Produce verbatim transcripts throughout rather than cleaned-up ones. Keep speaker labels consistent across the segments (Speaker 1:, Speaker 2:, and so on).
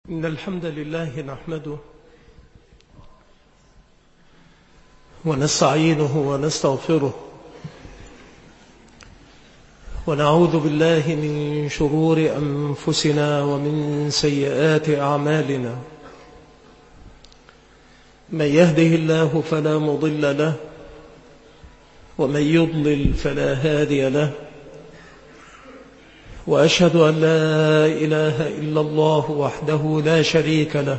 Speaker 1: إن الحمد لله نحمده ونستعينه ونستغفره ونعوذ بالله من شرور أنفسنا ومن سيئات أعمالنا. من يهده الله فلا مضل له ومن يضلل فلا هادي له، وأشهد أن لا إله إلا الله وحده لا شريك له،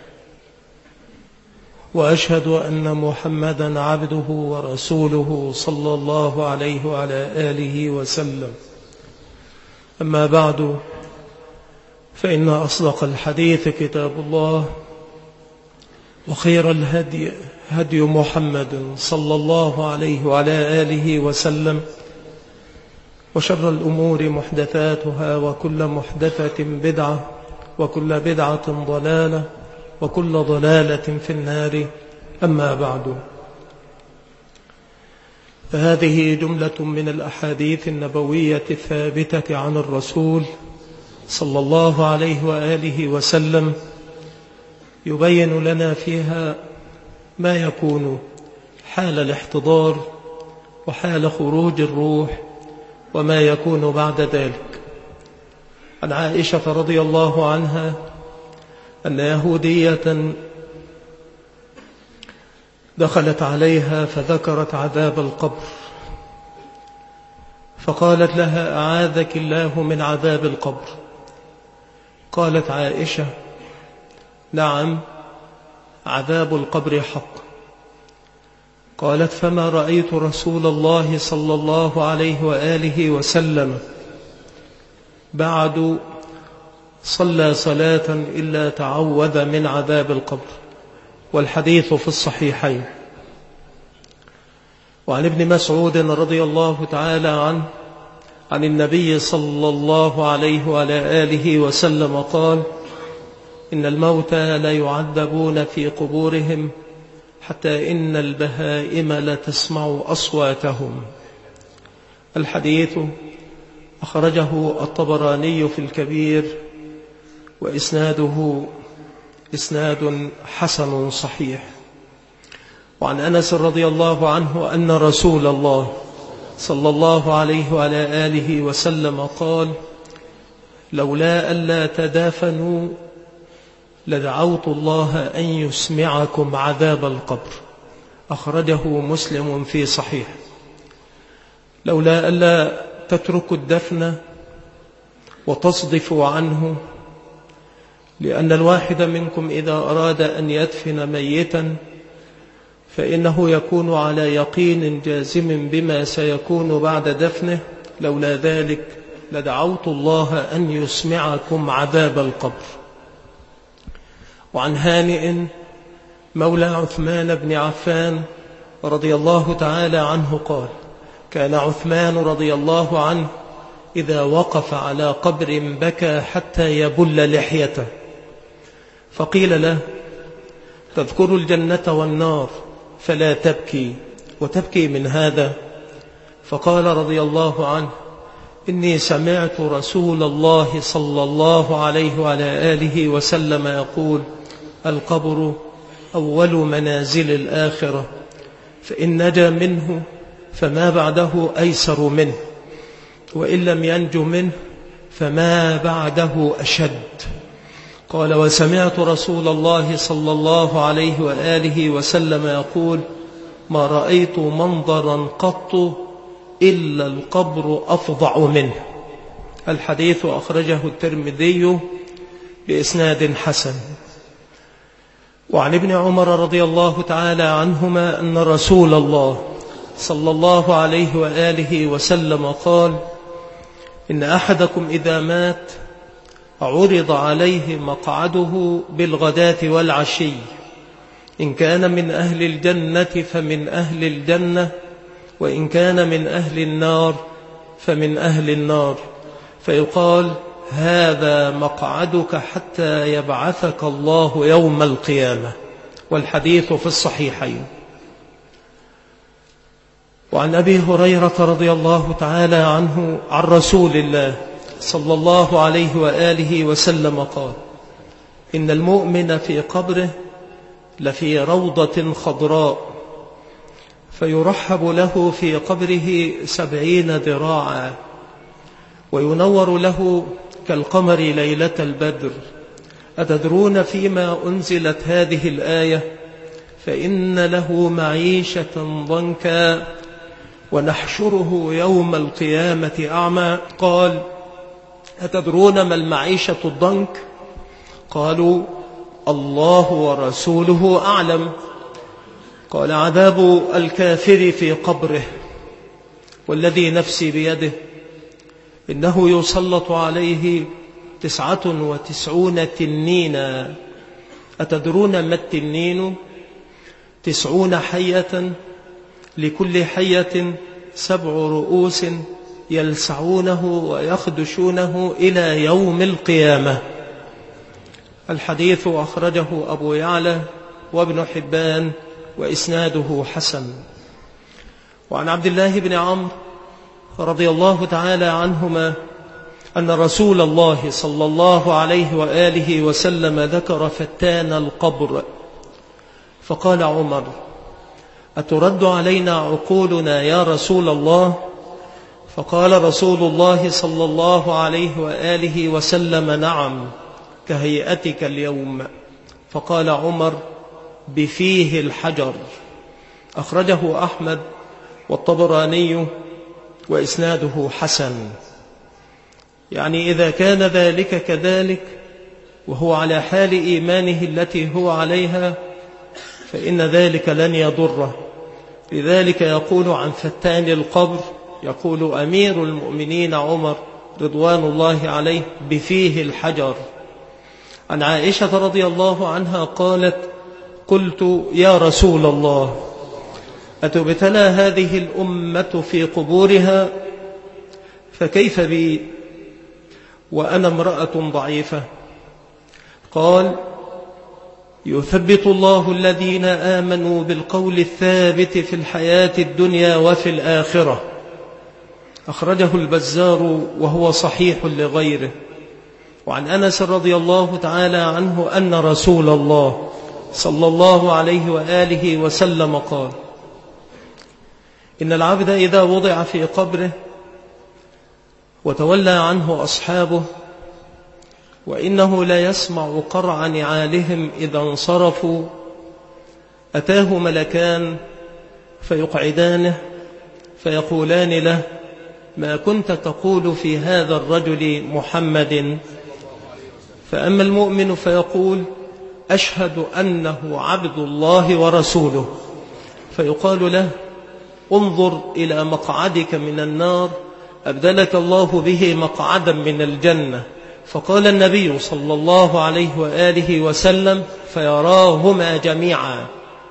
Speaker 1: وأشهد أن محمدا عبده ورسوله صلى الله عليه وعلى آله وسلم. أما بعد، فإن أصدق الحديث كتاب الله، وخير الهدي هدي محمد صلى الله عليه وعلى آله وسلم، وشر الأمور محدثاتها، وكل محدثة بدعة، وكل بدعة ضلالة، وكل ضلالة في النار. أما بعد، فهذه جملة من الأحاديث النبوية الثابتة عن الرسول صلى الله عليه وآله وسلم، يبين لنا فيها ما يكون حال الاحتضار وحال خروج الروح وما يكون بعد ذلك. عن عائشة رضي الله عنها أن يهودية دخلت عليها فذكرت عذاب القبر، فقالت لها: أعاذك الله من عذاب القبر. قالت عائشة: نعم، عذاب القبر حق. قالت: فما رأيت رسول الله صلى الله عليه وآله وسلم بعد صلى صلاة إلا تعوذ من عذاب القبر. والحديث في الصحيحين. وعن ابن مسعود رضي الله تعالى عنه عن النبي صلى الله عليه وعلى آله وسلم قال: إن الموتى لا يعذبون في قبورهم حتى إن البهائم لتسمع أصواتهم. الحديث أخرجه الطبراني في الكبير، وإسناده إسناد حسن صحيح. وعن أنس رضي الله عنه أن رسول الله صلى الله عليه وعلى آله وسلم قال: لولا ألا تدافنوا لدعوت الله أن يسمعكم عذاب القبر. أخرجه مسلم في صحيح. لولا ألا تتركوا الدفن وتصدفوا عنه، لأن الواحد منكم إذا أراد أن يدفن ميتا فإنه يكون على يقين جازم بما سيكون بعد دفنه. لولا ذلك لدعوت الله أن يسمعكم عذاب القبر. وعن هانئ مولى عثمان بن عفان رضي الله تعالى عنه قال: كان عثمان رضي الله عنه إذا وقف على قبر بكى حتى يبل لحيته، فقيل له: تذكر الجنة والنار فلا تبكي، وتبكي من هذا؟ فقال رضي الله عنه: إني سمعت رسول الله صلى الله عليه وعلى آله وسلم يقول: القبر أول منازل الآخرة، فإن نجا منه فما بعده أيسر منه، وإن لم ينج منه فما بعده أشد. قال: وسمعت رسول الله صلى الله عليه وآله وسلم يقول: ما رأيت منظرا قط إلا القبر أفظع منه. الحديث أخرجه الترمذي بإسناد حسن. وعن ابن عمر رضي الله تعالى عنهما أن رسول الله صلى الله عليه وآله وسلم قال: إن أحدكم إذا مات عرض عليه مقعده بالغداة والعشي، إن كان من أهل الجنة فمن أهل الجنة، وإن كان من أهل النار فمن أهل النار، فيقال: هذا مقعدك حتى يبعثك الله يوم القيامة. والحديث في الصحيحين. وعن أبي هريرة رضي الله تعالى عنه عن رسول الله صلى الله عليه وآله وسلم قال: إن المؤمن في قبره لفي روضة خضراء، فيرحب له في قبره سبعين ذراعا، وينور له كالقمر ليلة البدر. أتدرون فيما أنزلت هذه الآية؟ فإن له معيشة ضنكا ونحشره يوم القيامة أعمى. قال: أتدرون ما المعيشة الضنك؟ قالوا: الله ورسوله أعلم. قال: عذاب الكافر في قبره، والذي نفسي بيده إنه يسلط عليه تسعة وتسعون تنينا. أتدرون ما التنين؟ تسعون حية، لكل حية سبع رؤوس يلسعونه ويخدشونه إلى يوم القيامة. الحديث أخرجه أبو يعلى وابن حبان وإسناده حسن. وعن عبد الله بن عمرو رضي الله تعالى عنهما أن رسول الله صلى الله عليه وآله وسلم ذكر فتان القبر، فقال عمر: أترد علينا عقولنا يا رسول الله؟ فقال رسول الله صلى الله عليه وآله وسلم: نعم، كهيئتك اليوم. فقال عمر: بفيه الحجر. أخرجه أحمد والطبراني وإسناده حسن. يعني إذا كان ذلك كذلك وهو على حال إيمانه التي هو عليها فإن ذلك لن يضره. لذلك يقول عن فتان القبر، يقول أمير المؤمنين عمر رضوان الله عليه: بفيه الحجر. عن عائشة رضي الله عنها قالت: قلت: يا رسول الله، أتبتلى هذه الأمة في قبورها؟ فكيف بي وأنا امرأة ضعيفة؟ قال: يثبت الله الذين آمنوا بالقول الثابت في الحياة الدنيا وفي الآخرة. أخرجه البزار وهو صحيح لغيره. وعن أنس رضي الله تعالى عنه أن رسول الله صلى الله عليه وآله وسلم قال: إن العبد إذا وضع في قبره وتولى عنه أصحابه وإنه لا يسمع قرع نعالهم إذا انصرفوا، أتاه ملكان فيقعدانه فيقولان له: ما كنت تقول في هذا الرجل محمد؟ فأما المؤمن فيقول: أشهد أنه عبد الله ورسوله. فيقال له: انظر إلى مقعدك من النار أبدلك الله به مقعدا من الجنة. فقال النبي صلى الله عليه وآله وسلم: فيراهما جميعا،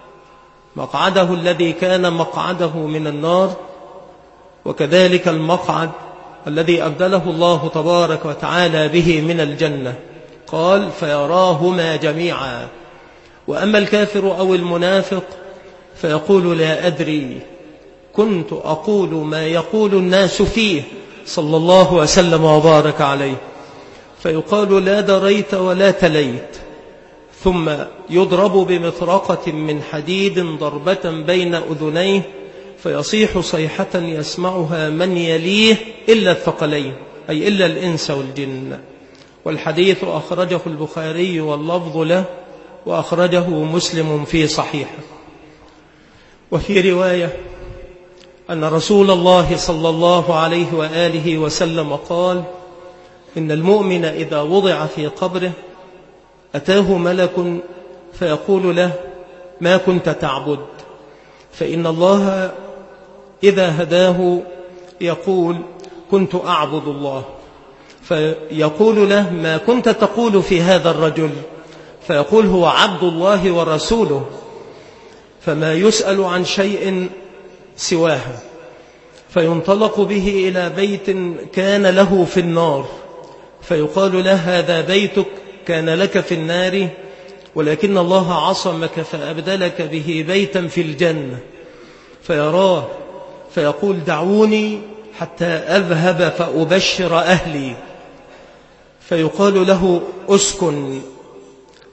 Speaker 1: مقعده الذي كان مقعده من النار، وكذلك المقعد الذي أبدله الله تبارك وتعالى به من الجنة. قال: فيراهما جميعا. وأما الكافر أو المنافق فيقول: لا أدري، كنت أقول ما يقول الناس فيه صلى الله وسلم وبارك عليه. فيقال: لا دريت ولا تليت. ثم يضرب بمطرقة من حديد ضربة بين أذنيه فيصيح صيحة يسمعها من يليه إلا الثقلين، أي إلا الإنس والجن. والحديث أخرجه البخاري واللفظ له، وأخرجه مسلم في صحيحه. وفي رواية أن رسول الله صلى الله عليه وآله وسلم قال: إن المؤمن إذا وضع في قبره أتاه ملك فيقول له: ما كنت تعبد؟ فإن الله إذا هداه يقول: كنت أعبد الله. فيقول له: ما كنت تقول في هذا الرجل؟ فيقول: هو عبد الله ورسوله. فما يسأل عن شيء سواها. فينطلق به إلى بيت كان له في النار فيقال له: هذا بيتك كان لك في النار، ولكن الله عصمك فأبدلك به بيتا في الجنة. فيراه فيقول: دعوني حتى أذهب فأبشر أهلي. فيقال له: أسكن،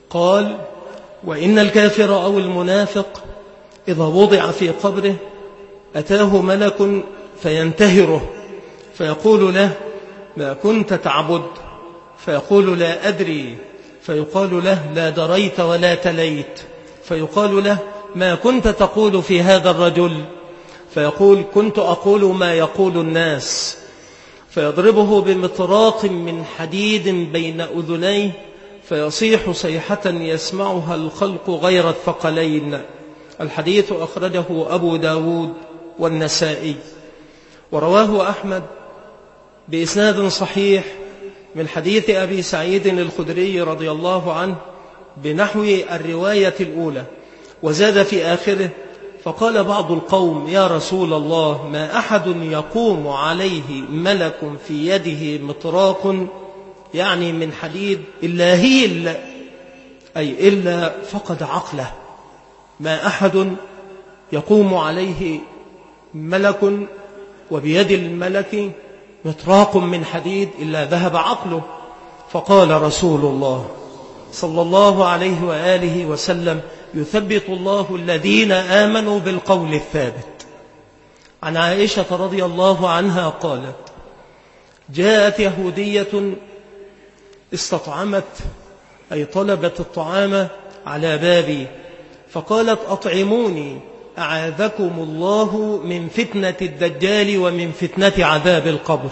Speaker 1: قال: وإن الكافر أو المنافق إذا وضع في قبره أتاه ملك فينتهره فيقول له: ما كنت تعبد؟ فيقول: لا أدري. فيقال له: لا دريت ولا تليت. فيقال له: ما كنت تقول في هذا الرجل؟ فيقول: كنت أقول ما يقول الناس. فيضربه بمطراق من حديد بين أذنيه فيصيح صيحة يسمعها الخلق غير الثقلين. الحديث أخرجه أبو داود والنسائي، ورواه أحمد بإسناد صحيح من حديث أبي سعيد الخدري رضي الله عنه بنحو الرواية الأولى، وزاد في آخره: فقال بعض القوم: يا رسول الله، ما أحد يقوم عليه ملك في يده مطراق، يعني من حديد، إلا هي إلا أي إلا فقد عقله. ما أحد يقوم عليه ملك وبيد الملك مطراق من حديد إلا ذهب عقله. فقال رسول الله صلى الله عليه وآله وسلم: يثبت الله الذين آمنوا بالقول الثابت. عن عائشة رضي الله عنها قالت: جاءت يهودية استطعمت أي طلبت الطعام على بابي، فقالت: أطعموني أعاذكم الله من فتنة الدجال ومن فتنة عذاب القبر.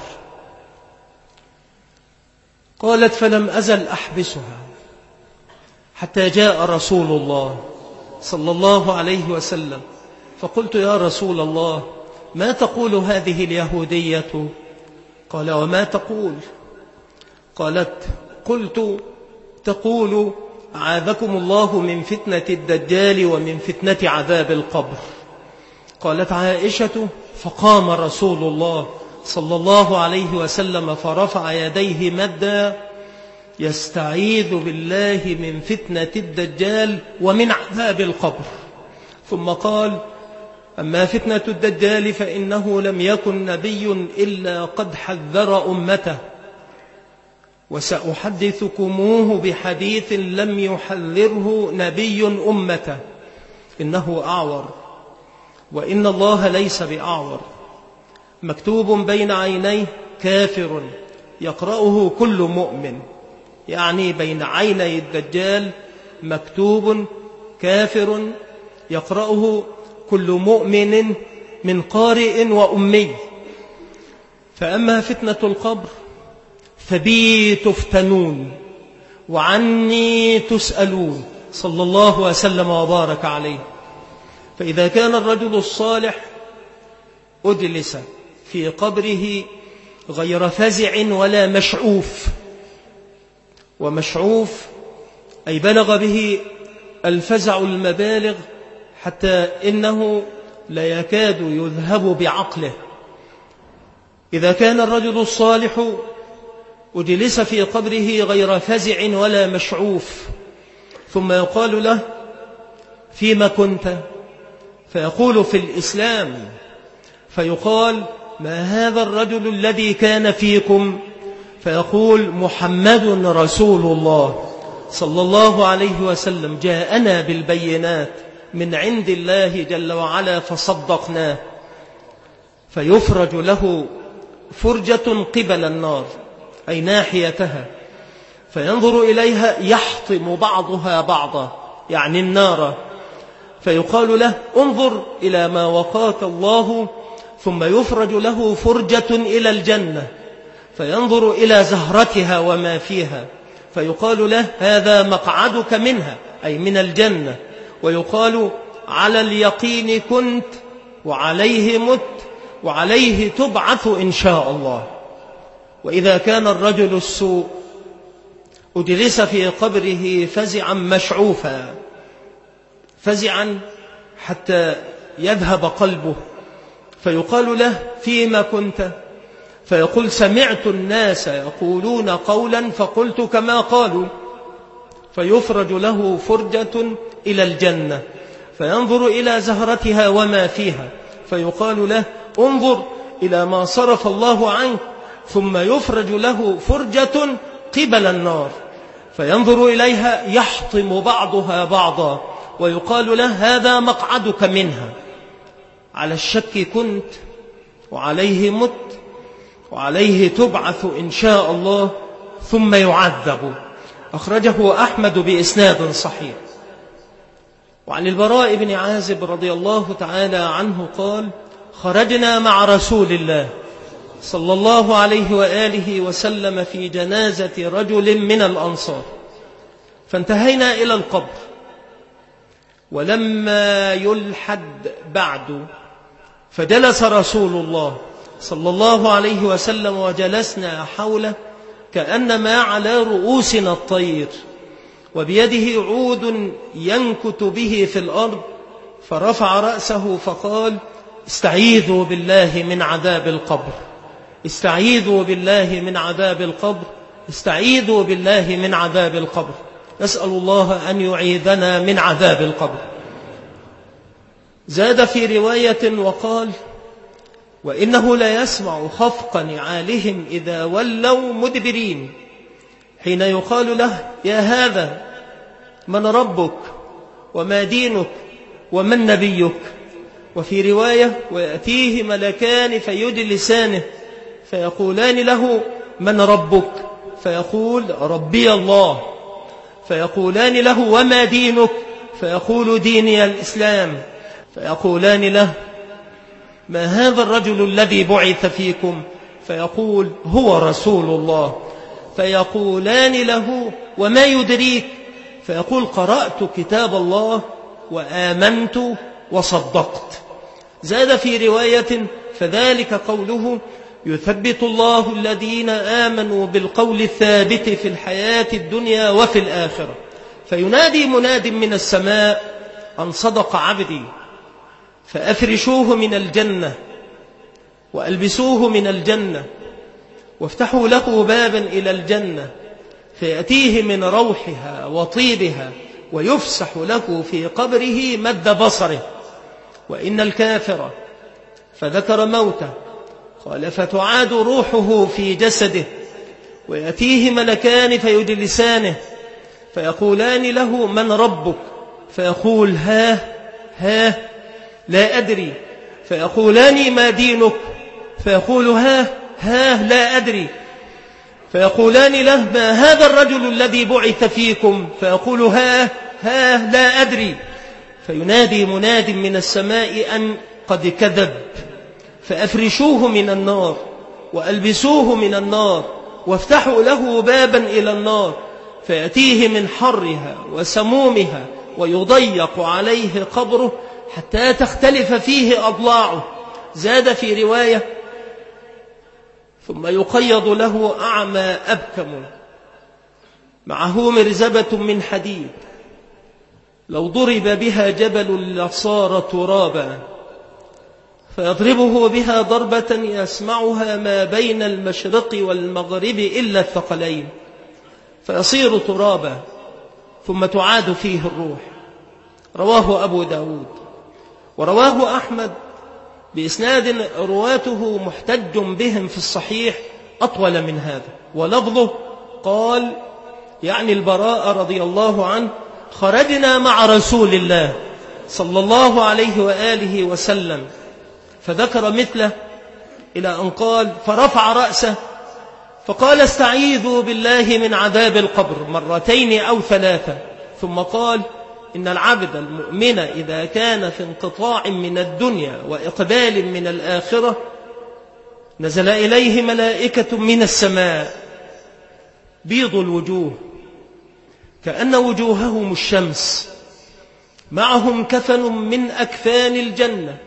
Speaker 1: قالت: فلم أزل أحبسها حتى جاء رسول الله صلى الله عليه وسلم، فقلت: يا رسول الله، ما تقول هذه اليهودية؟ قال: وما تقول؟ قالت: قلت: تقول أعاذكم الله من فتنة الدجال ومن فتنة عذاب القبر. قالت عائشة: فقام رسول الله صلى الله عليه وسلم فرفع يديه مدا يستعيذ بالله من فتنة الدجال ومن عذاب القبر، ثم قال: أما فتنة الدجال فإنه لم يكن نبي إلا قد حذر أمته، وسأحدثكموه بحديث لم يحذره نبي أمته، إنه أعور، وإن الله ليس بأعور، مكتوب بين عينيه كافر يقرأه كل مؤمن، يعني بين عيني الدجال مكتوب كافر يقرأه كل مؤمن من قارئ وأمي. فأما فتنة القبر فبي تفتنون وعني تسألون، صلى الله وسلم وبارك عليه. فإذا كان الرجل الصالح أجلس في قبره غير فزع ولا مشعوف، ومشعوف أي بلغ به الفزع المبالغ حتى إنه لا يكاد يذهب بعقله. إذا كان الرجل الصالح أجلس في قبره غير فزع ولا مشعوف، ثم يقال له: فيما كنت؟ فيقول: في الإسلام. فيقال: ما هذا الرجل الذي كان فيكم؟ فيقول: محمد رسول الله صلى الله عليه وسلم جاءنا بالبينات من عند الله جل وعلا فصدقناه. فيفرج له فرجة قبل النار أي ناحيتها، فينظر إليها يحطم بعضها بعضا، يعني النار. فيقال له: انظر إلى ما وقاك الله. ثم يفرج له فرجة إلى الجنة، فينظر إلى زهرتها وما فيها، فيقال له: هذا مقعدك منها أي من الجنة. ويقال: على اليقين كنت وعليه مت وعليه تبعث إن شاء الله. وإذا كان الرجل السوء أجلس في قبره فزعا مشعوفا، فزعا حتى يذهب قلبه، فيقال له: فيما كنت؟ فيقول: سمعت الناس يقولون قولا فقلت كما قالوا. فيفرج له فرجة إلى الجنة، فينظر إلى زهرتها وما فيها، فيقال له: انظر إلى ما صرف الله عنك. ثم يفرج له فرجة قبل النار، فينظر إليها يحطم بعضها بعضا ويقال له هذا مقعدك منها. على الشك كنت وعليه مت وعليه تبعث إن شاء الله ثم يعذب. أخرجه أحمد بإسناد صحيح. وعن البراء بن عازب رضي الله تعالى عنه قال خرجنا مع رسول الله صلى الله عليه وآله وسلم في جنازة رجل من الأنصار، فانتهينا إلى القبر، ولما يلحد بعد فجلس رسول الله صلى الله عليه وسلم وجلسنا حوله كأنما على رؤوسنا الطير، وبيده عود ينكت به في الأرض، فرفع رأسه فقال استعيذوا بالله من عذاب القبر، استعيذوا بالله من عذاب القبر، استعيذوا بالله من عذاب القبر. نسأل الله أن يعيذنا من عذاب القبر. زاد في رواية وقال وإنه لا يسمع خفق نعالهم إذا ولوا مدبرين، حين يقال له يا هذا من ربك وما دينك ومن نبيك. وفي رواية ويأتيه ملكان فيجلسانه فيقولان له من ربك، فيقول ربي الله، فيقولان له وما دينك، فيقول ديني الإسلام، فيقولان له ما هذا الرجل الذي بعث فيكم، فيقول هو رسول الله، فيقولان له وما يدريك، فيقول قرأت كتاب الله وآمنت وصدقت. زاد في رواية فذلك قوله يثبت الله الذين آمنوا بالقول الثابت في الحياة الدنيا وفي الآخرة. فينادي مناد من السماء أن صدق عبدي، فأفرشوه من الجنة وألبسوه من الجنة وافتحوا له بابا إلى الجنة فيأتيه من روحها وطيبها ويفسح له في قبره مد بصره. وإن الكافر فذكر موته قال فتعاد روحه في جسده ويأتيه ملكان فيجلسانه فيقولان له من ربك، فيقول ها ها لا أدري، فيقولان ما دينك، فيقول ها ها لا أدري، فيقولان له ما هذا الرجل الذي بعث فيكم، فيقول ها ها لا أدري. فينادي مناد من السماء أن قد كذب، فأفرشوه من النار وألبسوه من النار وافتحوا له بابا إلى النار فيأتيه من حرها وسمومها ويضيق عليه قبره حتى تختلف فيه أضلاعه. زاد في رواية ثم يقيض له أعمى أبكم معه مرزبة من حديد لو ضرب بها جبل لصار ترابا، فيضربه بها ضربة يسمعها ما بين المشرق والمغرب إلا الثقلين، فيصير ترابا ثم تعاد فيه الروح. رواه أبو داود. ورواه أحمد بإسناد رواته محتج بهم في الصحيح أطول من هذا، ولفظه قال يعني البراء رضي الله عنه خرجنا مع رسول الله صلى الله عليه وآله وسلم، فذكر مثله إلى أن قال فرفع رأسه فقال استعيذوا بالله من عذاب القبر مرتين أو ثلاثة، ثم قال إن العبد المؤمن إذا كان في انقطاع من الدنيا وإقبال من الآخرة نزل إليه ملائكة من السماء بيض الوجوه كأن وجوههم الشمس، معهم كفن من أكفان الجنة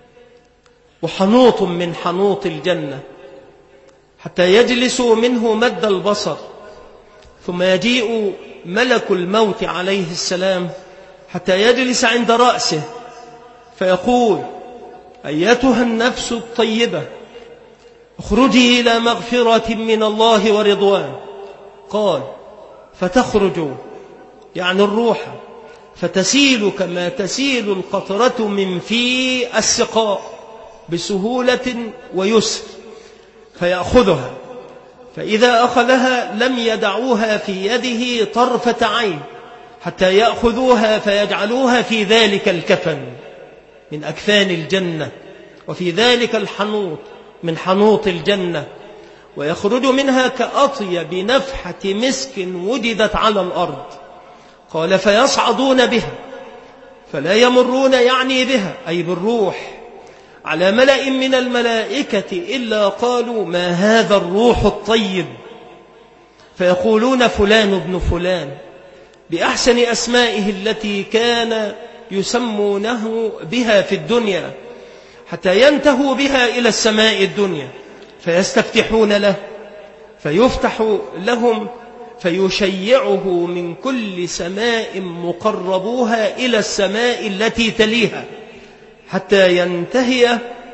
Speaker 1: وحنوط من حنوط الجنة حتى يجلسوا منه مد البصر، ثم يجيء ملك الموت عليه السلام حتى يجلس عند رأسه فيقول أيتها النفس الطيبة اخرجي إلى مغفرة من الله ورضوان. قال فتخرج يعني الروح فتسيل كما تسيل القطرة من في السقاء بسهولة ويسر، فيأخذها فإذا أخذها لم يدعوها في يده طرفة عين حتى يأخذوها فيجعلوها في ذلك الكفن من أكفان الجنة، وفي ذلك الحنوط من حنوط الجنة، ويخرج منها كأطيب نفحة مسك وجدت على الأرض. قال فيصعدون بها فلا يمرون يعني بها أي بالروح على ملأ من الملائكة إلا قالوا ما هذا الروح الطيب، فيقولون فلان ابن فلان بأحسن أسمائه التي كان يسمونه بها في الدنيا، حتى ينتهوا بها إلى السماء الدنيا فيستفتحون له فيفتح لهم فيشيعه من كل سماء مقربوها إلى السماء التي تليها حتى ينتهي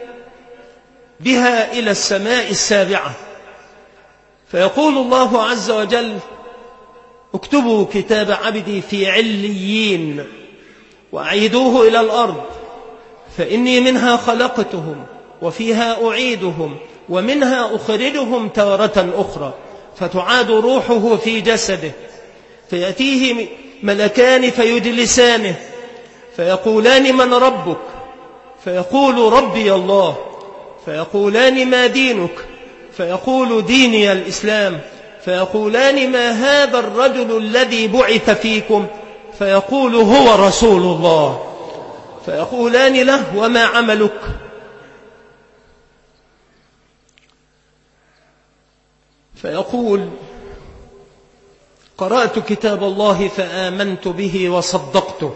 Speaker 1: بها إلى السماء السابعة. فيقول الله عز وجل اكتبوا كتاب عبدي في عليين وأعيدوه إلى الأرض فإني منها خلقتهم وفيها أعيدهم ومنها أخرجهم تارة أخرى. فتعاد روحه في جسده فيأتيه ملكان فيجلسانه فيقولان من ربك؟ فيقول ربي الله. فيقولان ما دينك؟ فيقول ديني الإسلام. فيقولان ما هذا الرجل الذي بعث فيكم؟ فيقول هو رسول الله. فيقولان له وما عملك؟ فيقول قرأت كتاب الله فآمنت به وصدقته.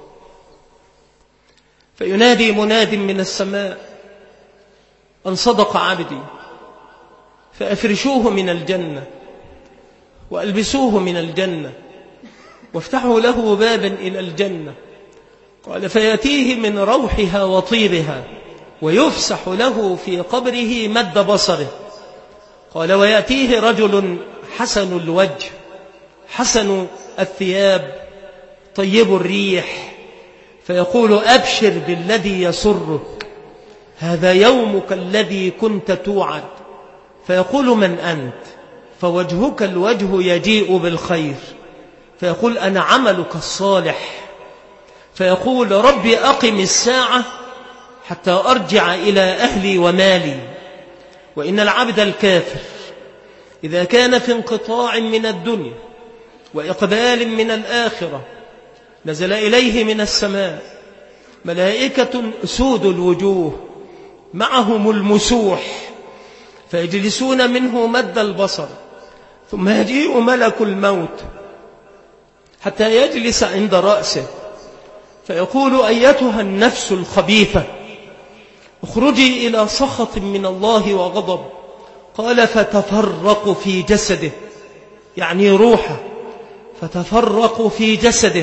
Speaker 1: فينادي مناد من السماء أن صدق عبدي، فأفرشوه من الجنة وألبسوه من الجنة وافتحوا له بابا إلى الجنة. قال فيأتيه من روحها وطيبها ويفسح له في قبره مد بصره. قال ويأتيه رجل حسن الوجه حسن الثياب طيب الريح فيقول أبشر بالذي يسرك، هذا يومك الذي كنت توعد. فيقول من أنت؟ فوجهك الوجه يجيء بالخير. فيقول أنا عملك الصالح. فيقول ربي أقم الساعة حتى أرجع إلى أهلي ومالي. وإن العبد الكافر إذا كان في انقطاع من الدنيا وإقبال من الآخرة نزل إليه من السماء ملائكة سود الوجوه معهم المسوح فيجلسون منه مد البصر، ثم يجيء ملك الموت حتى يجلس عند رأسه فيقول أيتها النفس الخبيثة اخرجي إلى سخط من الله وغضب. قال فتفرق في جسده يعني روحه فتفرق في جسده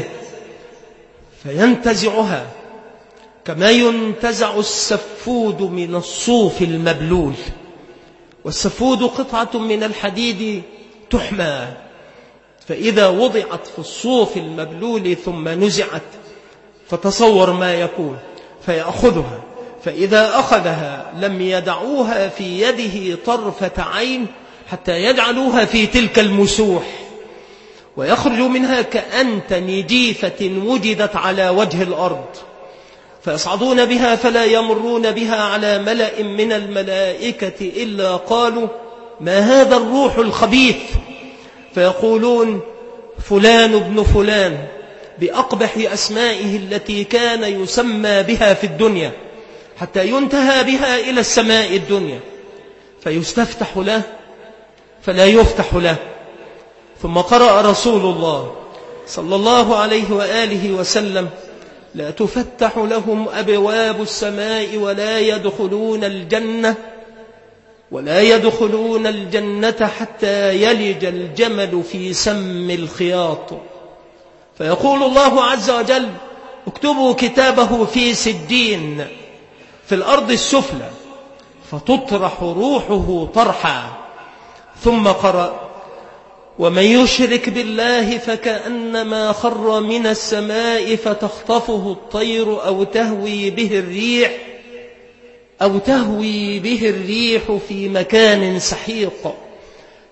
Speaker 1: فينتزعها كما ينتزع السفود من الصوف المبلول. والسفود قطعة من الحديد تحمى، فإذا وضعت في الصوف المبلول ثم نزعت فتصور ما يكون. فيأخذها فإذا أخذها لم يدعوها في يده طرفة عين حتى يجعلوها في تلك المسوح، ويخرج منها كأنتن جيفة وجدت على وجه الأرض. فيصعدون بها فلا يمرون بها على ملأ من الملائكة إلا قالوا ما هذا الروح الخبيث؟ فيقولون فلان ابن فلان بأقبح أسمائه التي كان يسمى بها في الدنيا، حتى ينتهى بها إلى السماء الدنيا فيستفتح له فلا يفتح له. ثم قرأ رسول الله صلى الله عليه وآله وسلم لا تفتح لهم أبواب السماء ولا يدخلون الجنة ولا يدخلون الجنة حتى يلج الجمل في سم الخياط. فيقول الله عز وجل اكتبوا كتابه في سجين في الأرض السفلى فتطرح روحه طرحا. ثم قرأ ومن يشرك بالله فكأنما خر من السماء فتخطفه الطير أو تهوي به الريح أو تهوي به الريح في مكان سحيق.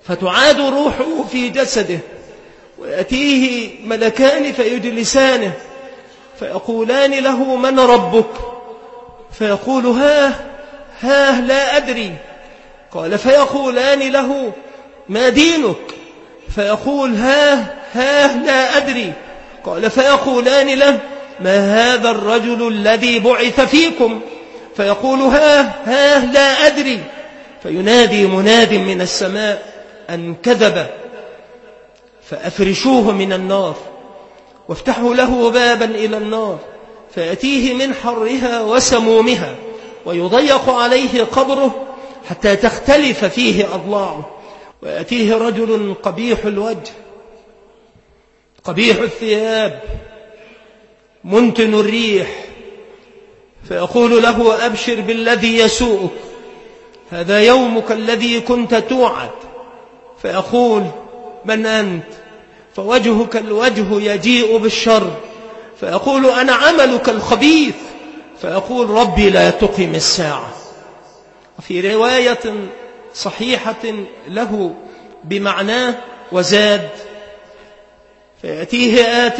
Speaker 1: فتعاد روحه في جسده، ويأتيه ملكان فيجلسانه فيقولان له: من ربك؟ فيقول: ها ها لا أدري. قال: فيقولان له: ما دينك؟ فيقول: ها ها لا أدري. قال: فيقولان له: ما هذا الرجل الذي بعث فيكم؟ فيقول: ها ها لا أدري. فينادي مناد من السماء أن كذب، فأفرشوه من النار وافتحوا له بابا إلى النار، فيأتيه من حرها وسمومها، ويضيق عليه قبره حتى تختلف فيه أضلاعه. ويأتيه رجل قبيح الوجه قبيح الثياب منتن الريح، فيقول له: أبشر بالذي يسوءك، هذا يومك الذي كنت توعد. فيقول: من أنت؟ فوجهك الوجه يجيء بالشر. فيقول: أنا عملك الخبيث. فيقول: ربي لا تقم الساعة. وفي رواية صحيحة له بمعناه وزاد: فيأتيه آت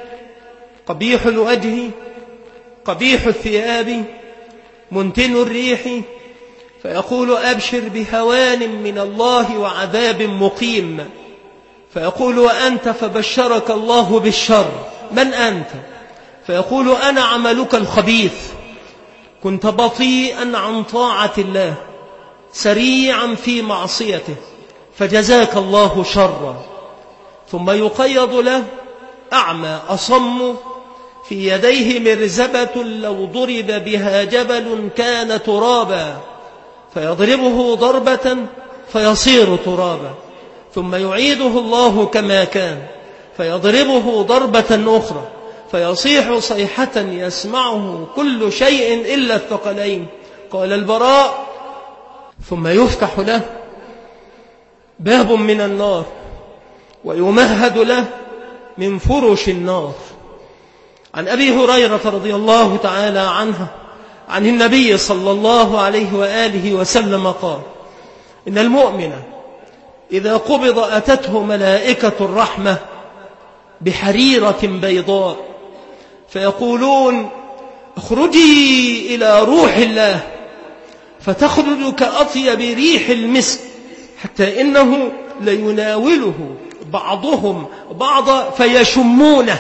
Speaker 1: قبيح الوجه قبيح الثياب منتن الريح، فيقول: أبشر بهوان من الله وعذاب مقيم. فيقول: وأنت؟ فبشرك الله بالشر. من أنت؟ فيقول: أنا عملك الخبيث، كنت بطيئا عن طاعة الله سريعا في معصيته، فجزاك الله شرا. ثم يقيض له أعمى أصم في يديه مرزبة لو ضرب بها جبل كان ترابا، فيضربه ضربة فيصير ترابا، ثم يعيده الله كما كان فيضربه ضربة أخرى فيصيح صيحة يسمعه كل شيء إلا الثقلين. قال البراء: ثم يفتح له باب من النار ويمهد له من فرش النار. عن أبي هريرة رضي الله تعالى عنه عن النبي صلى الله عليه وآله وسلم قال: إن المؤمن إذا قبض أتته ملائكة الرحمة بحريرة بيضاء فيقولون: اخرجي إلى روح الله، فتخرج كأطيب ريح المسك، حتى إنه ليناوله بعضهم بعضا فيشمونه،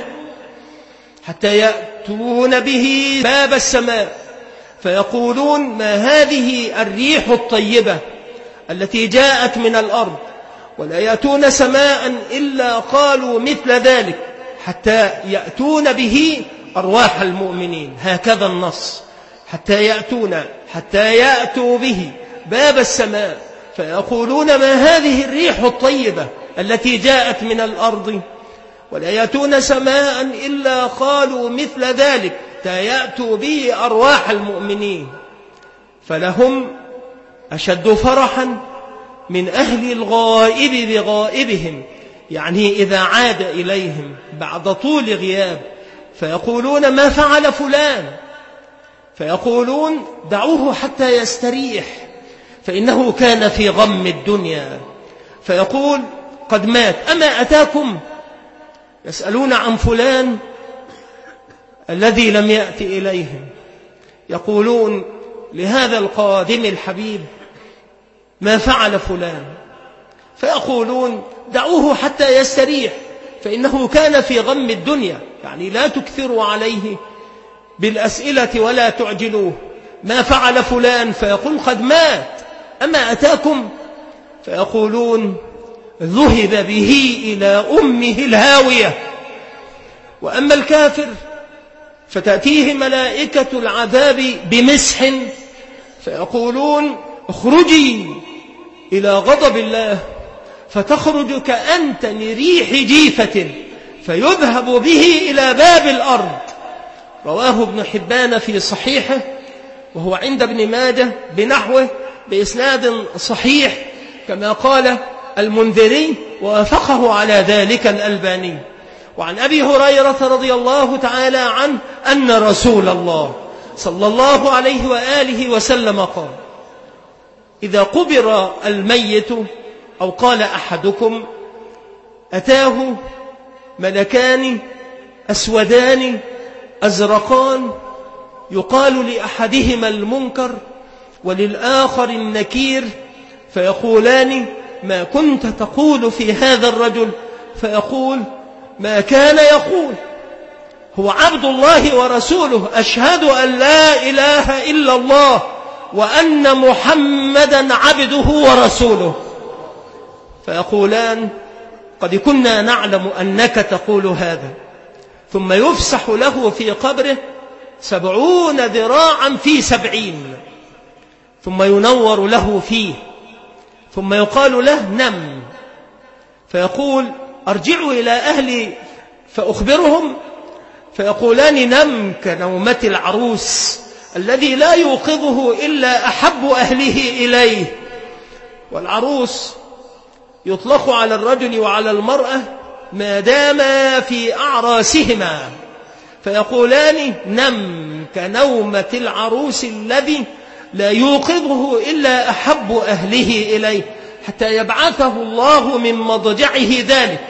Speaker 1: حتى يأتون به باب السماء فيقولون: ما هذه الريح الطيبة التي جاءت من الأرض؟ ولا يأتون سماء إلا قالوا مثل ذلك، حتى يأتون به أرواح المؤمنين. هكذا النص: حتى يأتون حتى يأتوا به باب السماء فيقولون: ما هذه الريح الطيبة التي جاءت من الأرض؟ ولا يأتون سماء إلا قالوا مثل ذلك، حتى يأتوا به أرواح المؤمنين. فلهم أشد فرحا من أهل الغائب بغائبهم، يعني إذا عاد إليهم بعد طول غياب فيقولون: ما فعل فلان؟ فيقولون: دعوه حتى يستريح، فإنه كان في غم الدنيا. فيقول: قد مات، أما أتاكم؟ يسألون عن فلان الذي لم يأتي إليهم، يقولون لهذا القادم الحبيب: ما فعل فلان؟ فيقولون: دعوه حتى يستريح، فإنه كان في غم الدنيا، يعني لا تكثروا عليه بالأسئلة ولا تعجلوه. ما فعل فلان؟ فيقول: قد مات، أما أتاكم؟ فيقولون: ذهب به إلى أمه الهاوية. وأما الكافر فتأتيه ملائكة العذاب بمسح فيقولون: اخرجي إلى غضب الله، فتخرج كأنتن ريح جيفة فيذهب به إلى باب الأرض. رواه ابن حبان في صحيحه، وهو عند ابن ماجه بنحوه بإسناد صحيح كما قال المنذري، ووافقه على ذلك الألباني. وعن أبي هريرة رضي الله تعالى عنه أن رسول الله صلى الله عليه وآله وسلم قال: إذا قبر الميت أو قال أحدكم أتاه ملكان أسودان أزرقان يقال لأحدهما المنكر وللآخر النكير فيقولان ما كنت تقول في هذا الرجل؟ فيقول ما كان يقول، هو عبد الله ورسوله، أشهد أن لا إله إلا الله وأن محمدا عبده ورسوله. فيقولان قد كنا نعلم أنك تقول هذا. ثم يفسح له في قبره سبعون ذراعا في سبعين، ثم ينور له فيه، ثم يقال له نم، فيقول أرجعوا إلى أهلي فأخبرهم، فيقولان نم كنومة العروس الذي لا يوقظه إلا أحب أهله إليه. والعروس يطلق على الرجل وعلى المرأة ما دام في أعراسهما، فيقولان نم كنومة العروس الذي لا يوقظه إلا أحب أهله إليه، حتى يبعثه الله من مضجعه ذلك.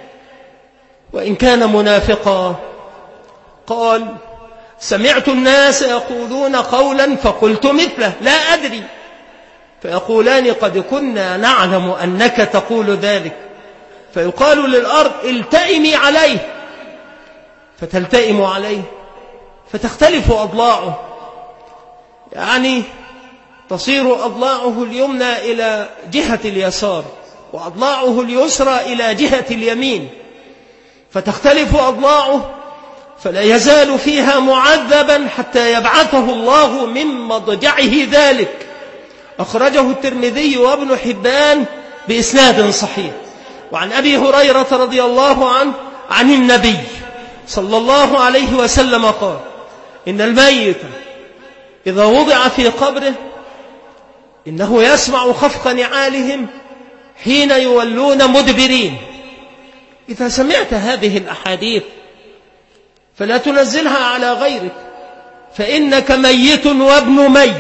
Speaker 1: وإن كان منافقا قال سمعت الناس يقولون قولا فقلت مثله لا أدري، فيقولان قد كنا نعلم أنك تقول ذلك، فيقال للأرض التئمي عليه، فتلتئم عليه فتختلف أضلاعه، يعني تصير أضلاعه اليمنى إلى جهة اليسار وأضلاعه اليسرى إلى جهة اليمين، فتختلف أضلاعه فلا يزال فيها معذبا حتى يبعثه الله من مضجعه ذلك. أخرجه الترمذي وابن حبان بإسناد صحيح. وعن أبي هريرة رضي الله عنه عن النبي صلى الله عليه وسلم قال إن الميت إذا وضع في قبره إنه يسمع خفق نعالهم حين يولون مدبرين. إذا سمعت هذه الأحاديث فلا تنزلها على غيرك، فإنك ميت وابن ميت،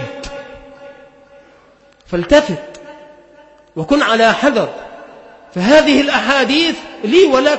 Speaker 1: فالتفت وكن على حذر، فهذه الأحاديث لي ولك،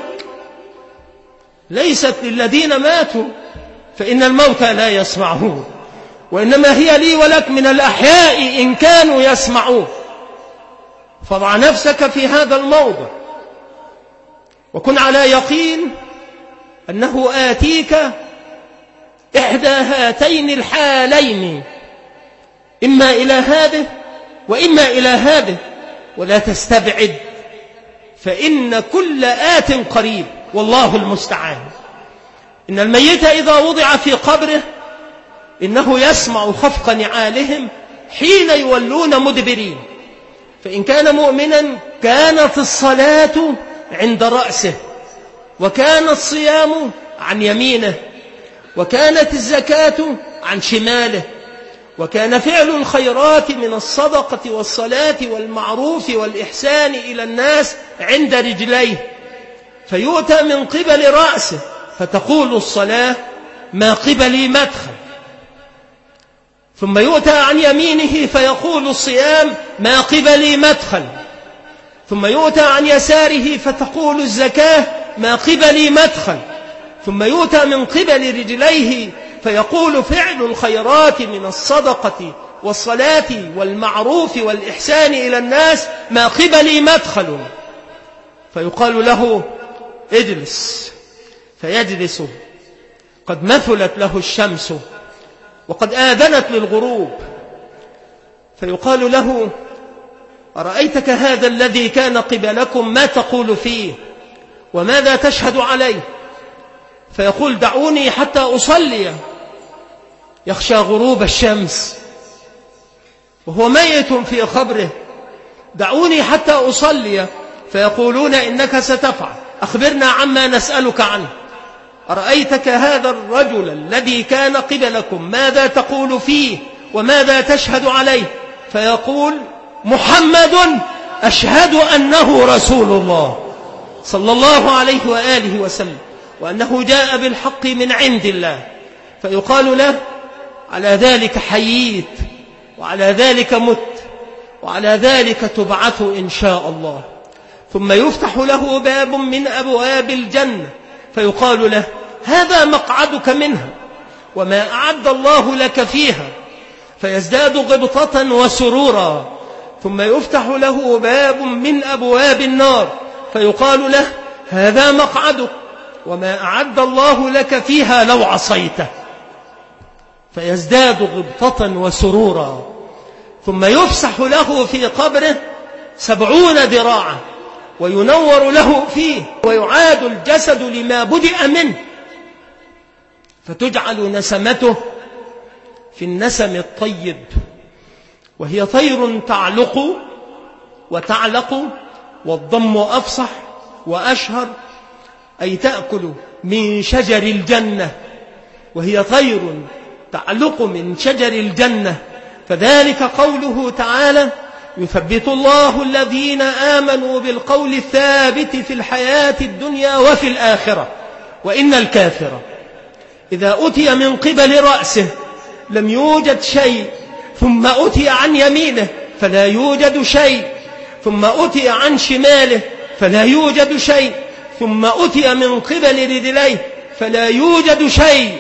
Speaker 1: ليست للذين ماتوا فإن الموتى لا يسمعون، وإنما هي لي ولك من الأحياء إن كانوا يسمعون. فضع نفسك في هذا الموضع وكن على يقين أنه آتيك إحدى هاتين الحالين، إما إلى هذه وإما إلى هذه، ولا تستبعد، فإن كل آت قريب والله المستعان. إن الميت إذا وضع في قبره إنه يسمع خفق نعالهم حين يولون مدبرين، فإن كان مؤمنا كانت الصلاة عند رأسه، وكان الصيام عن يمينه، وكانت الزكاة عن شماله، وكان فعل الخيرات من الصدقة والصلاة والمعروف والإحسان إلى الناس عند رجليه، فيؤتى من قبل رأسه فتقول الصلاة ما قبلي مدخل، ثم يؤتى عن يمينه فيقول الصيام ما قبلي مدخل، ثم يؤتى عن يساره فتقول الزكاة ما قبلي مدخل، ثم يؤتى من قبل رجليه فيقول فعل الخيرات من الصدقة والصلاة والمعروف والإحسان إلى الناس ما قبلي مدخل، فيقال له اجلس، فيجلس قد مثلت له الشمس وقد آذنت للغروب، فيقال له أرأيتك هذا الذي كان قبلكم ما تقول فيه وماذا تشهد عليه؟ فيقول دعوني حتى أصلي، يخشى غروب الشمس وهو ميت في قبره، دعوني حتى أصلي، فيقولون إنك ستفعل، أخبرنا عما نسألك عنه. أرأيتك هذا الرجل الذي كان قبلكم ماذا تقول فيه وماذا تشهد عليه؟ فيقول محمد أشهد أنه رسول الله صلى الله عليه وآله وسلم، وأنه جاء بالحق من عند الله. فيقال له على ذلك حييت وعلى ذلك مت وعلى ذلك تبعث إن شاء الله. ثم يفتح له باب من أبواب الجنة فيقال له هذا مقعدك منها وما أعد الله لك فيها، فيزداد غبطة وسرورا. ثم يفتح له باب من أبواب النار فيقال له هذا مقعدك وما أعد الله لك فيها لو عصيته، فيزداد غبطة وسرورا. ثم يفسح له في قبره سبعون ذراعا وينور له فيه ويعاد الجسد لما بدأ منه، فتجعل نسمته في النسم الطيب، وهي طير تعلق وتعلق، والضم أفصح وأشهر، أي تأكل من شجر الجنة، وهي طير تعلق من شجر الجنة. فذلك قوله تعالى يثبت الله الذين آمنوا بالقول الثابت في الحياة الدنيا وفي الآخرة، وإن الكافر إذا أتي من قبل رأسه لم يوجد شيء، ثم أتي عن يمينه فلا يوجد شيء، ثم أتي عن شماله فلا يوجد شيء، ثم أتي من قبل رجليه فلا يوجد شيء،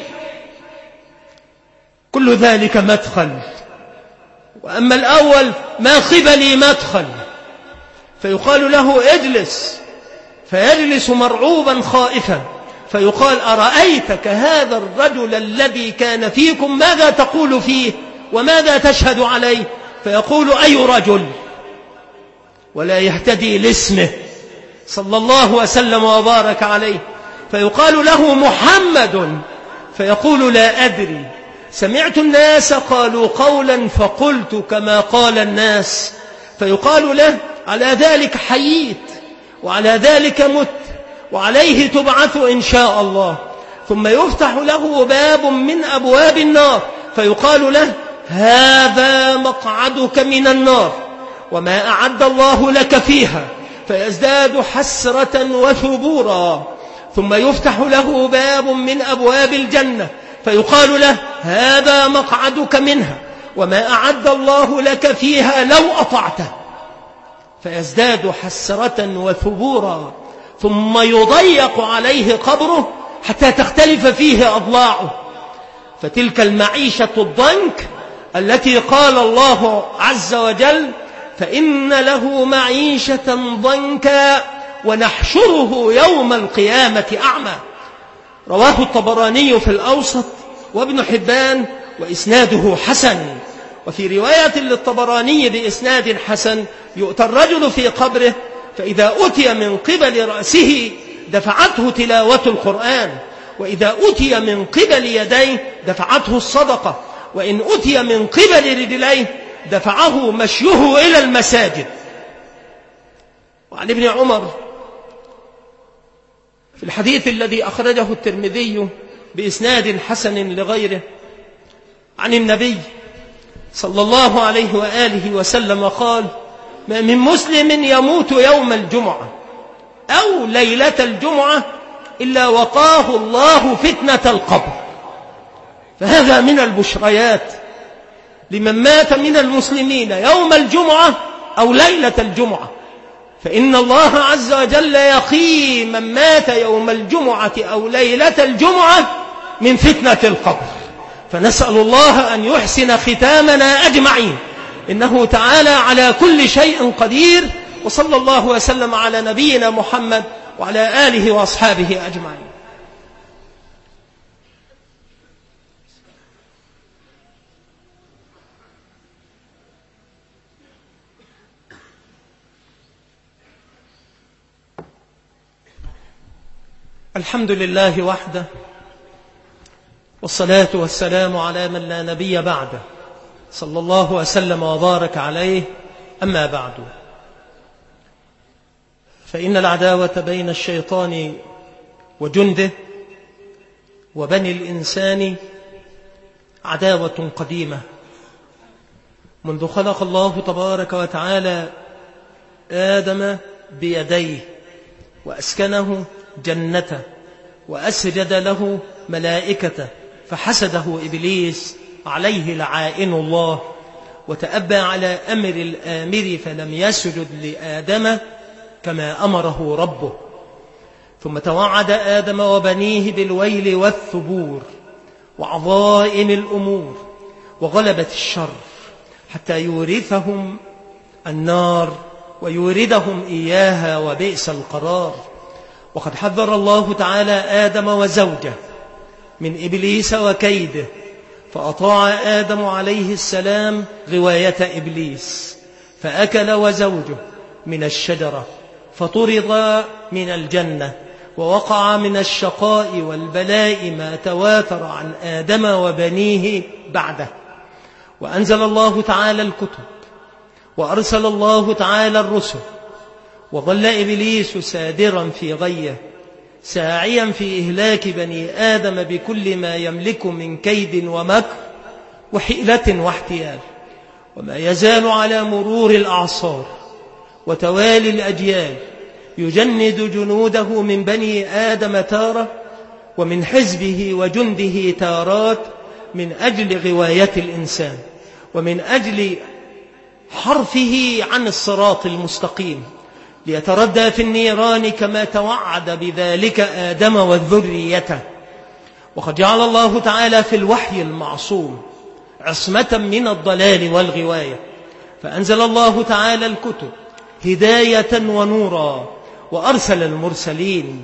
Speaker 1: كل ذلك مدخل. وأما الأول ما قبلي مدخل، فيقال له اجلس، فيجلس مرعوبا خائفا، فيقال أرأيتك هذا الرجل الذي كان فيكم ماذا تقول فيه وماذا تشهد عليه؟ فيقول أي رجل، ولا يهتدي لاسمه صلى الله وسلم وبارك عليه. فيقال له محمد، فيقول لا أدري، سمعت الناس قالوا قولا فقلت كما قال الناس. فيقال له على ذلك حييت وعلى ذلك مت وعليه تبعث إن شاء الله. ثم يفتح له باب من أبواب النار فيقال له هذا مقعدك من النار وما أعد الله لك فيها، فيزداد حسرة وثبورا. ثم يفتح له باب من أبواب الجنة فيقال له هذا مقعدك منها وما أعد الله لك فيها لو أطعته، فيزداد حسرة وثبورا. ثم يضيق عليه قبره حتى تختلف فيه أضلاعه، فتلك المعيشة الضنك التي قال الله عز وجل فإن له معيشة ضنكا ونحشره يوم القيامة أعمى. رواه الطبراني في الأوسط وابن حبان وإسناده حسن. وفي رواية للطبراني بإسناد حسن يؤتى الرجل في قبره فإذا أتي من قبل رأسه دفعته تلاوة القرآن، وإذا أتي من قبل يديه دفعته الصدقة، وإن أتي من قبل رجليه دفعه مشيه إلى المساجد. وعن ابن عمر في الحديث الذي أخرجه الترمذي بإسناد حسن لغيره عن النبي صلى الله عليه وآله وسلم قال ما من مسلم يموت يوم الجمعة أو ليلة الجمعة إلا وقاه الله فتنة القبر. فهذا من البشريات لمن مات من المسلمين يوم الجمعة أو ليلة الجمعة، فإن الله عز وجل يقي من مات يوم الجمعة أو ليلة الجمعة من فتنة القبر. فنسأل الله أن يحسن ختامنا أجمعين، إنه تعالى على كل شيء قدير. وصلى الله وسلم على نبينا محمد وعلى آله وأصحابه أجمعين. الحمد لله وحده، والصلاة والسلام على من لا نبي بعده، صلى الله وسلم وبارك عليه. أما بعد، فإن العداوة بين الشيطان وجنده وبني الإنسان عداوة قديمة منذ خلق الله تبارك وتعالى آدم بيديه وأسكنه جنته وأسجد له ملائكته، فحسده إبليس عليه لعائن الله، وتأبى على أمر الآمر فلم يسجد لآدم كما أمره ربه. ثم توعد آدم وبنيه بالويل والثبور وعظائم الأمور وغلبة الشر حتى يورثهم النار ويوردهم إياها وبئس القرار. وقد حذر الله تعالى آدم وزوجه من إبليس وكيده، فأطاع آدم عليه السلام غواية إبليس فأكل وزوجه من الشجرة فطرد من الجنة، ووقع من الشقاء والبلاء ما تواتر عن آدم وبنيه بعده. وأنزل الله تعالى الكتب وأرسل الله تعالى الرسل، وظل إبليس سادرا في غيه ساعيا في إهلاك بني آدم بكل ما يملك من كيد ومكر وحيلة واحتيال. وما يزال على مرور الأعصار وتوالي الأجيال يجند جنوده من بني آدم تارة ومن حزبه وجنده تارات من أجل غواية الإنسان ومن أجل حرفه عن الصراط المستقيم ليتردى في النيران كما توعد بذلك آدم وذريته. وقد جعل الله تعالى في الوحي المعصوم عصمة من الضلال والغواية، فأنزل الله تعالى الكتب هداية ونورا، وأرسل المرسلين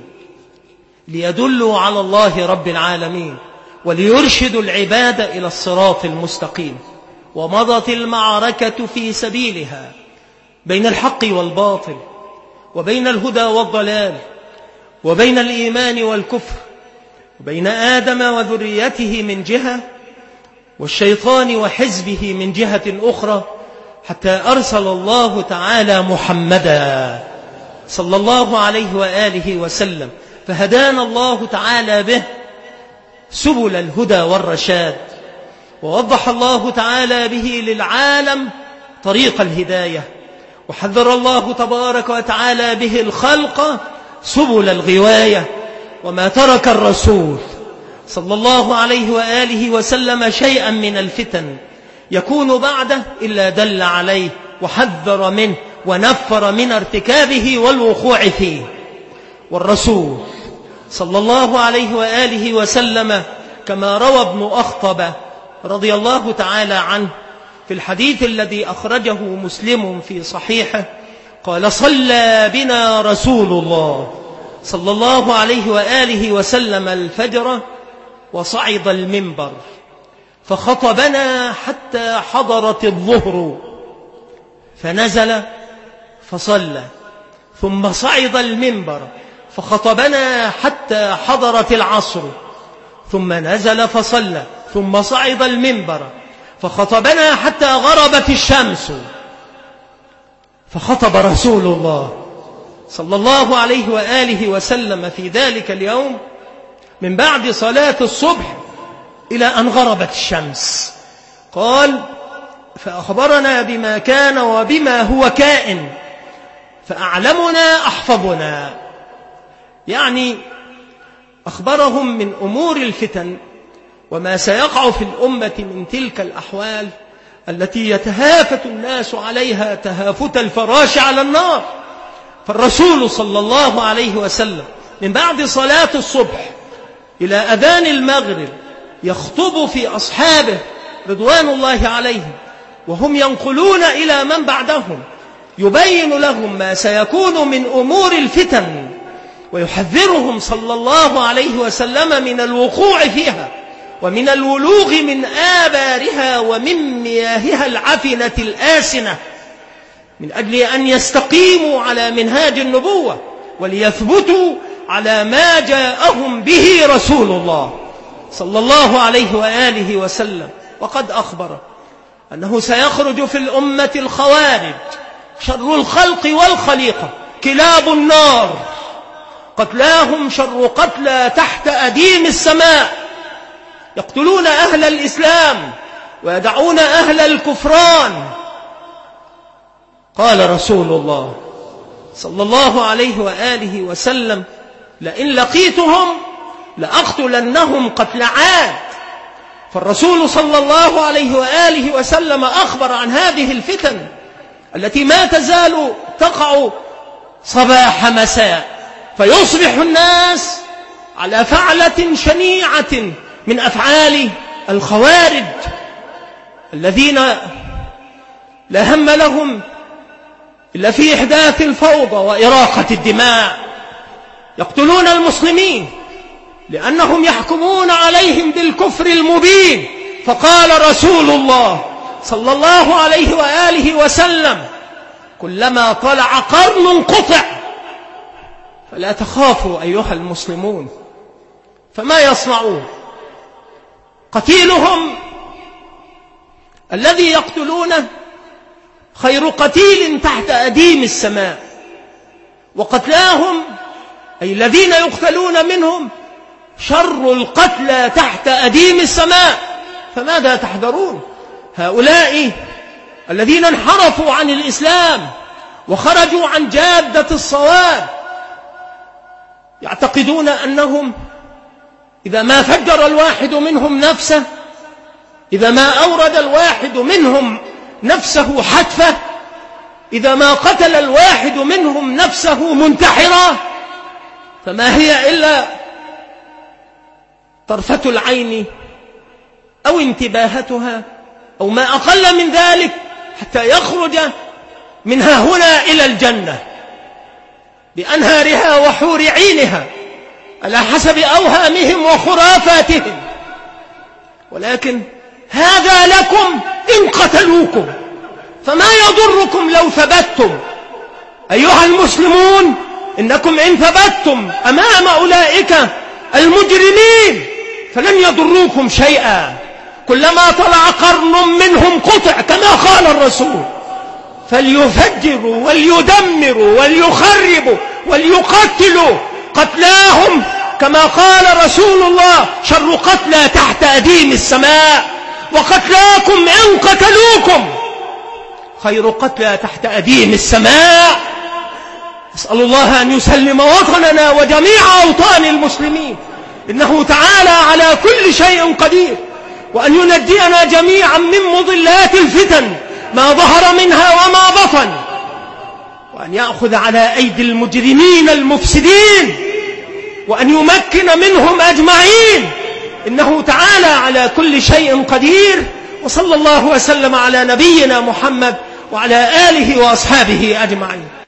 Speaker 1: ليدلوا على الله رب العالمين وليرشدوا العباد إلى الصراط المستقيم. ومضت المعركة في سبيلها بين الحق والباطل، وبين الهدى والضلال، وبين الإيمان والكفر، وبين آدم وذريته من جهة والشيطان وحزبه من جهة أخرى، حتى أرسل الله تعالى محمدا صلى الله عليه وآله وسلم، فهدانا الله تعالى به سبل الهدى والرشاد، ووضح الله تعالى به للعالم طريق الهداية، وحذر الله تبارك وتعالى به الخلق سبل الغواية. وما ترك الرسول صلى الله عليه وآله وسلم شيئا من الفتن يكون بعده إلا دل عليه وحذر منه ونفر من ارتكابه والوقوع فيه. والرسول صلى الله عليه وآله وسلم كما روى ابن أخطب رضي الله تعالى عنه في الحديث الذي أخرجه مسلم في صحيحه قال: صلى بنا رسول الله صلى الله عليه وآله وسلم الفجر وصعد المنبر فخطبنا حتى حضرت الظهر فنزل فصلى، ثم صعد المنبر فخطبنا حتى حضرت العصر ثم نزل فصلى، ثم صعد المنبر فخطبنا حتى غربت الشمس، فخطب رسول الله صلى الله عليه وآله وسلم في ذلك اليوم من بعد صلاة الصبح إلى أن غربت الشمس. قال: فأخبرنا بما كان وبما هو كائن فأعلمنا أحفظنا، يعني أخبرهم من أمور الفتن وما سيقع في الأمة من تلك الأحوال التي يتهافت الناس عليها تهافت الفراش على النار. فالرسول صلى الله عليه وسلم من بعد صلاة الصبح إلى أذان المغرب يخطب في أصحابه رضوان الله عليهم، وهم ينقلون إلى من بعدهم، يبين لهم ما سيكون من أمور الفتن، ويحذرهم صلى الله عليه وسلم من الوقوع فيها ومن الولوغ من آبارها ومن مياهها العفنة الآسنة، من أجل أن يستقيموا على منهاج النبوة وليثبتوا على ما جاءهم به رسول الله صلى الله عليه وآله وسلم. وقد أخبر أنه سيخرج في الأمة الخوارج شر الخلق والخليقة كلاب النار، قتلاهم شر قتلى تحت أديم السماء، يقتلون أهل الإسلام ويدعون أهل الكفران. قال رسول الله صلى الله عليه وآله وسلم: لئن لقيتهم لأقتلنهم قتل عاد، فالرسول صلى الله عليه وآله وسلم أخبر عن هذه الفتن التي ما تزال تقع صباح مساء، فيصبح الناس على فعلة شنيعة من أفعال الخوارج الذين لا هم لهم إلا في إحداث الفوضى وإراقة الدماء. يقتلون المسلمين لأنهم يحكمون عليهم بالكفر المبين. فقال رسول الله صلى الله عليه وآله وسلم: كلما طلع قرن قطع. فلا تخافوا أيها المسلمون. فما يصنعون؟ قتيلهم الذي يقتلونه خير قتيل تحت أديم السماء، وقتلاهم أي الذين يقتلون منهم شر القتلى تحت أديم السماء. فماذا تحذرون؟ هؤلاء الذين انحرفوا عن الإسلام وخرجوا عن جادة الصواب يعتقدون أنهم إذا ما فجر الواحد منهم نفسه، إذا ما أورد الواحد منهم نفسه حتفة، إذا ما قتل الواحد منهم نفسه منتحرة، فما هي إلا طرفة العين أو انتباهتها أو ما أقل من ذلك حتى يخرج منها هنا إلى الجنة بأنهارها وحور عينها على حسب أوهامهم وخرافاتهم. ولكن هذا لكم إن قتلوكم، فما يضركم لو ثبتتم أيها المسلمون. إنكم إن ثبتتم أمام أولئك المجرمين فلن يضروكم شيئا. كلما طلع قرن منهم قطع كما قال الرسول، فليفجروا وليدمروا وليخربوا وليقتلوا قتلاهم كما قال رسول الله: شر قتلى تحت أديم السماء، وقتلاكم إن قتلوكم خير قتلى تحت أديم السماء. أسأل الله أن يسلم وطننا وجميع أوطان المسلمين، إنه تعالى على كل شيء قدير، وأن ينجينا جميعا من مضلات الفتن ما ظهر منها وما بطن، وأن يأخذ على أيدي المجرمين المفسدين، وأن يمكن منهم أجمعين، إنه تعالى على كل شيء قدير. وصلى الله وسلم على نبينا محمد وعلى آله وأصحابه أجمعين.